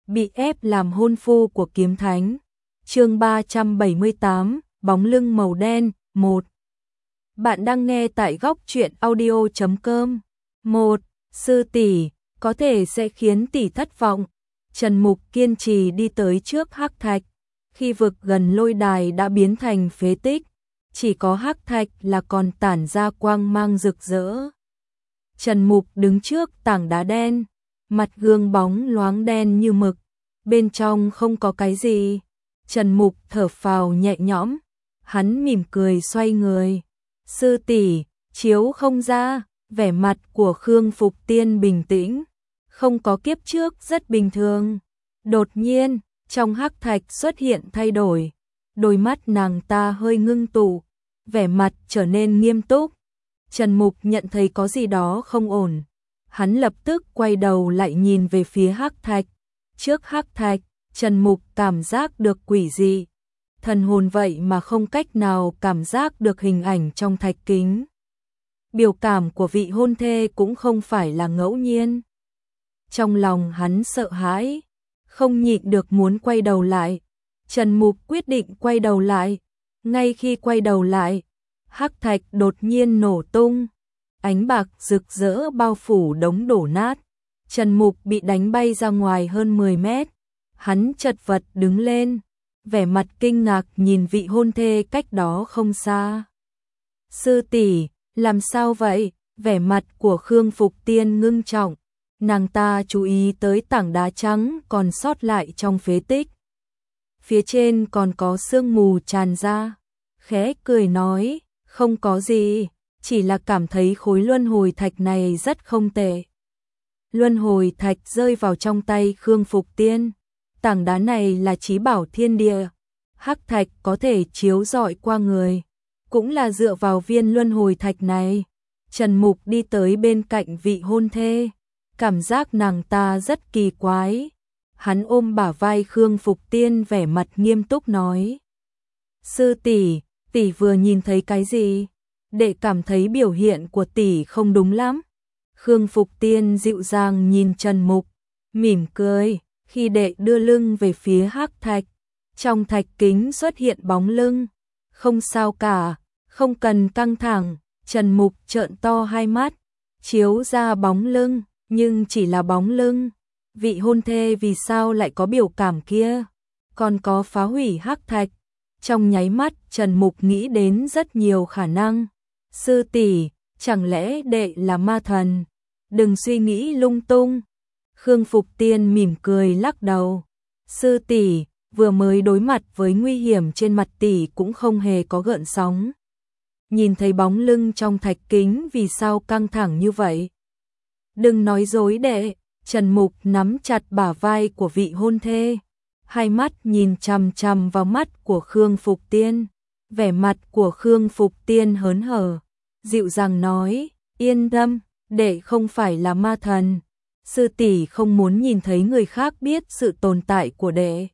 bị ép làm hôn phu của kiếm thánh. Chương 378, bóng lưng màu đen, 1. Bạn đang nghe tại góc truyện audio.com. 1. Sư tỷ, có thể sẽ khiến tỷ thất vọng. Trần Mục kiên trì đi tới trước hắc thạch. Khi vực gần lôi đài đã biến thành phế tích, chỉ có hắc thạch là còn tản ra quang mang rực rỡ. Trần Mục đứng trước tảng đá đen, mặt gương bóng loáng đen như mực, bên trong không có cái gì. Trần Mục thở phào nhẹ nhõm, hắn mỉm cười xoay người. Sư tỷ, chiếu không ra, vẻ mặt của Khương Phục Tiên bình tĩnh, không có kiếp trước rất bình thường. Đột nhiên, trong hắc thạch xuất hiện thay đổi, đôi mắt nàng ta hơi ngưng tụ, vẻ mặt trở nên nghiêm túc. Trần Mục nhận thấy có gì đó không ổn, hắn lập tức quay đầu lại nhìn về phía hắc thạch. Trước hắc thạch, Trần Mục cảm giác được quỷ dị, thần hồn vậy mà không cách nào cảm giác được hình ảnh trong thạch kính. Biểu cảm của vị hôn thê cũng không phải là ngẫu nhiên. Trong lòng hắn sợ hãi, không nhịn được muốn quay đầu lại. Trần Mục quyết định quay đầu lại. Ngay khi quay đầu lại, hắc thạch đột nhiên nổ tung, ánh bạc rực rỡ bao phủ đống đổ nát. Trần Mục bị đánh bay ra ngoài hơn 10 mét. Hắn chật vật đứng lên, vẻ mặt kinh ngạc nhìn vị hôn thê cách đó không xa. Sư tỷ, làm sao vậy? Vẻ mặt của Khương Phục Tiên ngưng trọng, nàng ta chú ý tới tảng đá trắng còn sót lại trong phế tích. Phía trên còn có sương mù tràn ra, khẽ cười nói, không có gì, chỉ là cảm thấy khối luân hồi thạch này rất không tệ. Luân hồi thạch rơi vào trong tay Khương Phục Tiên. Tảng đá này là chí bảo thiên địa, hắc thạch có thể chiếu rọi qua người, cũng là dựa vào viên luân hồi thạch này. Trần Mục đi tới bên cạnh vị hôn thê, cảm giác nàng ta rất kỳ quái. Hắn ôm bả vai Khương Phục Tiên vẻ mặt nghiêm túc nói. Sư tỷ, tỷ vừa nhìn thấy cái gì? Đệ cảm thấy biểu hiện của tỷ không đúng lắm. Khương Phục Tiên dịu dàng nhìn Trần Mục, mỉm cười. Khi đệ đưa lưng về phía hắc thạch, trong thạch kính xuất hiện bóng lưng. Không sao cả, không cần căng thẳng. Trần Mục trợn to hai mắt, chiếu ra bóng lưng, nhưng chỉ là bóng lưng. Vị hôn thê vì sao lại có biểu cảm kia? Còn có phá hủy hắc thạch. Trong nháy mắt Trần Mục nghĩ đến rất nhiều khả năng. Sư tỷ, chẳng lẽ đệ là ma thần? Đừng suy nghĩ lung tung. Khương Phục Tiên mỉm cười lắc đầu. Sư tỷ, vừa mới đối mặt với nguy hiểm trên mặt tỷ cũng không hề có gợn sóng. Nhìn thấy bóng lưng trong thạch kính vì sao căng thẳng như vậy? Đừng nói dối đệ. Trần Mục nắm chặt bả vai của vị hôn thê, hai mắt nhìn chằm chằm vào mắt của Khương Phục Tiên. Vẻ mặt của Khương Phục Tiên hớn hở, dịu dàng nói, yên tâm, đệ không phải là ma thần. Sư tỷ không muốn nhìn thấy người khác biết sự tồn tại của đệ.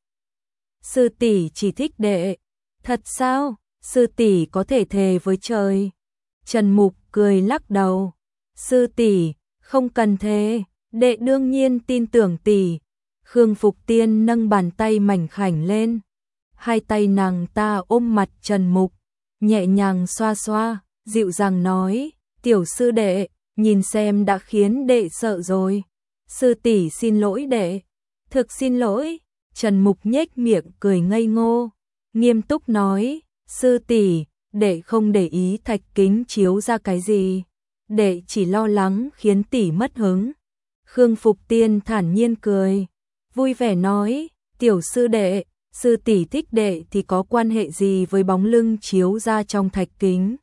Sư tỷ chỉ thích đệ. Thật sao? Sư tỷ có thể thề với trời. Trần Mục cười lắc đầu. Sư tỷ, không cần thề, đệ đương nhiên tin tưởng tỷ. Khương Phục Tiên nâng bàn tay mảnh khảnh lên. Hai tay nàng ta ôm mặt Trần Mục, nhẹ nhàng xoa xoa, dịu dàng nói, tiểu sư đệ, nhìn xem đã khiến đệ sợ rồi. Sư tỷ xin lỗi đệ. Thực xin lỗi. Trần Mục nhếch miệng cười ngây ngô, nghiêm túc nói, sư tỷ, đệ không để ý thạch kính chiếu ra cái gì, đệ chỉ lo lắng khiến tỷ mất hứng. Khương Phục Tiên thản nhiên cười, vui vẻ nói, tiểu sư đệ, sư tỷ thích đệ thì có quan hệ gì với bóng lưng chiếu ra trong thạch kính?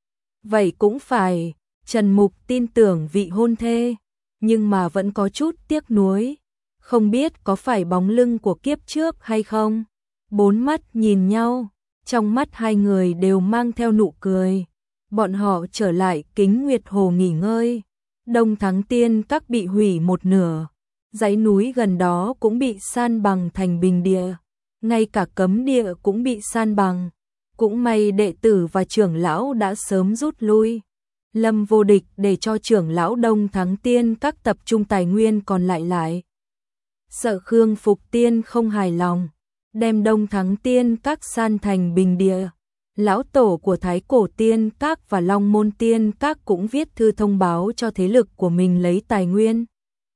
Vậy cũng phải. Trần Mục tin tưởng vị hôn thê, nhưng mà vẫn có chút tiếc nuối, không biết có phải bóng lưng của kiếp trước hay không. Bốn mắt nhìn nhau, trong mắt hai người đều mang theo nụ cười. Bọn họ trở lại Kính Nguyệt Hồ nghỉ ngơi. Đông Thắng Tiên Các bị hủy một nửa, dãy núi gần đó cũng bị san bằng thành bình địa, ngay cả cấm địa cũng bị san bằng. Cũng may đệ tử và trưởng lão đã sớm rút lui. Lâm Vô Địch để cho trưởng lão Đông Thắng Tiên Các tập trung tài nguyên còn lại. Sợ Khương Phục Tiên không hài lòng, đem Đông Thắng Tiên Các san thành bình địa. Lão tổ của Thái Cổ Tiên Các và Long Môn Tiên Các cũng viết thư thông báo cho thế lực của mình lấy tài nguyên.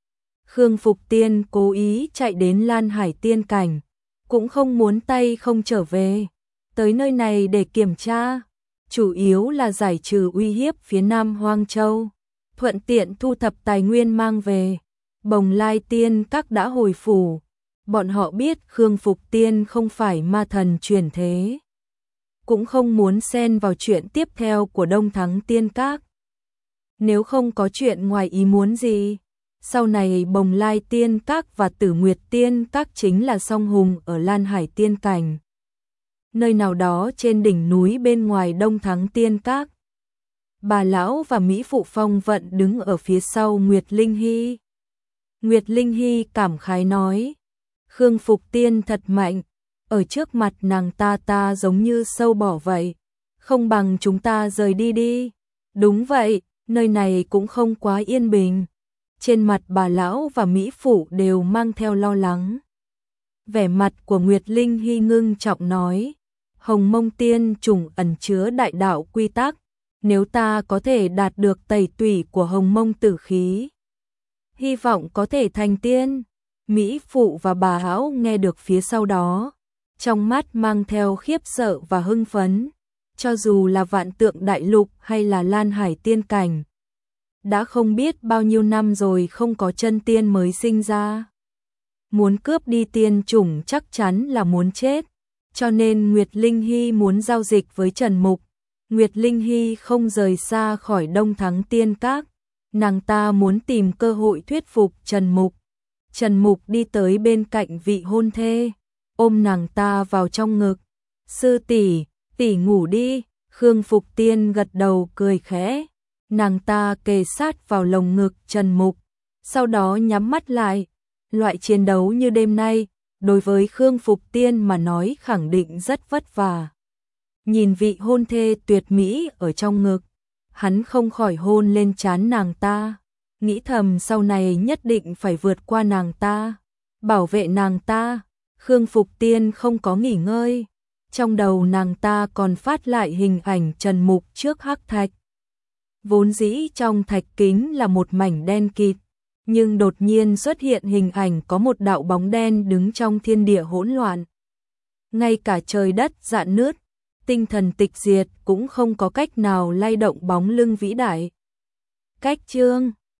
Khương Phục Tiên cố ý chạy đến Lan Hải Tiên Cảnh, cũng không muốn tay không trở về, tới nơi này để kiểm tra, chủ yếu là giải trừ uy hiếp phía Nam Hoang Châu, thuận tiện thu thập tài nguyên mang về. Bồng Lai Tiên Các đã hồi phủ, bọn họ biết Khương Phục Tiên không phải ma thần chuyển thế, cũng không muốn xen vào chuyện tiếp theo của Đông Thắng Tiên Các. Nếu không có chuyện ngoài ý muốn gì, sau này Bồng Lai Tiên Các và Tử Nguyệt Tiên Các chính là song hùng ở Lan Hải Tiên Cảnh, nơi nào đó trên đỉnh núi bên ngoài Đông Thắng Tiên Các. Bà lão và Mỹ Phụ Phong Vận đứng ở phía sau Nguyệt Linh Hy. Nguyệt Linh Hy cảm khái nói, Khương Phục Tiên thật mạnh, ở trước mặt nàng ta giống như sâu bọ vậy, không bằng chúng ta rời đi đi. Đúng vậy, nơi này cũng không quá yên bình. Trên mặt bà lão và Mỹ Phụ đều mang theo lo lắng. Vẻ mặt của Nguyệt Linh Hy ngưng trọng nói, Hồng Mông Tiên chủng ẩn chứa đại đạo quy tắc, nếu ta có thể đạt được tẩy tủy của Hồng Mông tử khí, hy vọng có thể thành tiên. Mỹ Phụ và bà Hão nghe được phía sau đó, trong mắt mang theo khiếp sợ và hưng phấn, cho dù là Vạn Tượng Đại Lục hay là Lan Hải Tiên Cảnh, đã không biết bao nhiêu năm rồi không có chân tiên mới sinh ra. Muốn cướp đi tiên chủng chắc chắn là muốn chết, cho nên Nguyệt Linh Hy muốn giao dịch với Trần Mục. Nguyệt Linh Hy không rời xa khỏi Đông Thắng Tiên Các, nàng ta muốn tìm cơ hội thuyết phục Trần Mục. Trần Mục đi tới bên cạnh vị hôn thê, ôm nàng ta vào trong ngực. Sư tỷ, tỷ ngủ đi. Khương Phục Tiên gật đầu cười khẽ, nàng ta kề sát vào lồng ngực Trần Mục, sau đó nhắm mắt lại. Loại chiến đấu như đêm nay, đối với Khương Phục Tiên mà nói khẳng định rất vất vả. Nhìn vị hôn thê tuyệt mỹ ở trong ngực, hắn không khỏi hôn lên trán nàng ta, nghĩ thầm sau này nhất định phải vượt qua nàng ta, bảo vệ nàng ta. Khương Phục Tiên không có nghỉ ngơi, trong đầu nàng ta còn phát lại hình ảnh Trần Mục trước hắc thạch. Vốn dĩ trong thạch kính là một mảnh đen kịt, nhưng đột nhiên xuất hiện hình ảnh có một đạo bóng đen đứng trong thiên địa hỗn loạn. Ngay cả trời đất rạn nứt, tinh thần tịch diệt cũng không có cách nào lay động bóng lưng vĩ đại. Cách chương